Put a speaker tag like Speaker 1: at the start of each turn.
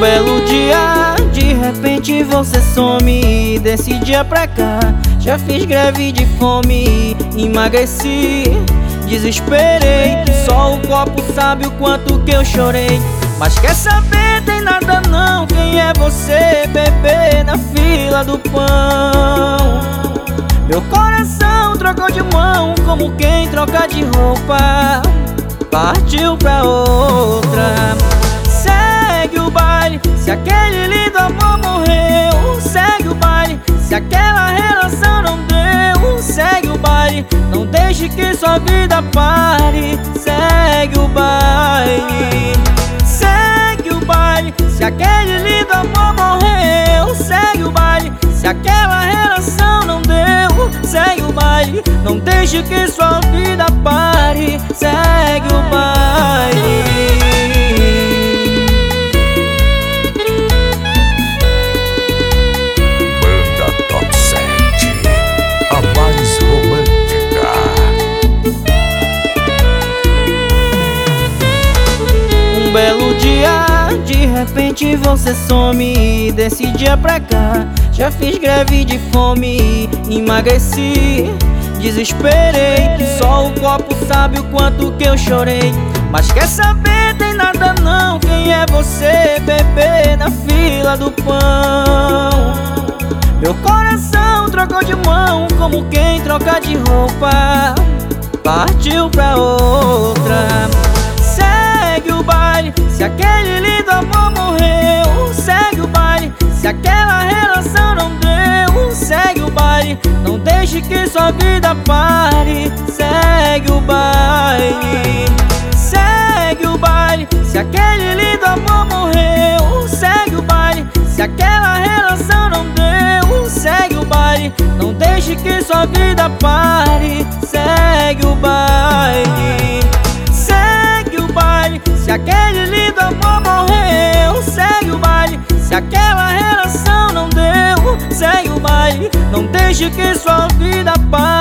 Speaker 1: belo dia, de repente você some. Desse dia pra cá, já fiz greve de fome. Emagreci, desesperei, só o copo sabe o quanto que eu chorei. Mas quer saber, tem nada não. Quem é você, bebê, na fila do pão? Meu coração trocou de mão, como quem troca de roupa. Partiu pra outra. Segue o baile, se aquele lindo amor morreu. Segue o baile, se aquela relação não deu. Segue o baile, não deixe que sua vida pare. Segue o baile. Segue o baile, se aquele lindo amor morreu. Segue o baile, se aquela relação não deu. Segue o baile, não deixe que sua vida pare. Segue o baile.
Speaker 2: Banda Top 7, a mais romântica.
Speaker 1: Um belo dia, de repente você some. Desse dia pra cá, já fiz greve de fome. Emagreci, desesperei, só o copo sabe o quanto que eu chorei. Mas quer saber, tem nada não. Quem é você, bebê, na fila do pão? Meu coração trocou de mão, como quem troca de roupa. Partiu pra outra. Segue o baile, se aquele lindo amor morreu. Segue o baile, se aquela relação não deu. Segue o baile, não deixe que sua vida pare. Segue o baile. Segue o baile, se aquele lindo amor morreu. Segue o baile, se aquela relação não deu. Segue o baile, não deixe que sua vida pare. Segue o baile. Segue o baile, se aquele lindo amor morreu. Segue o baile, se aquela relação não deu. Segue o baile, não deixe que sua vida pare.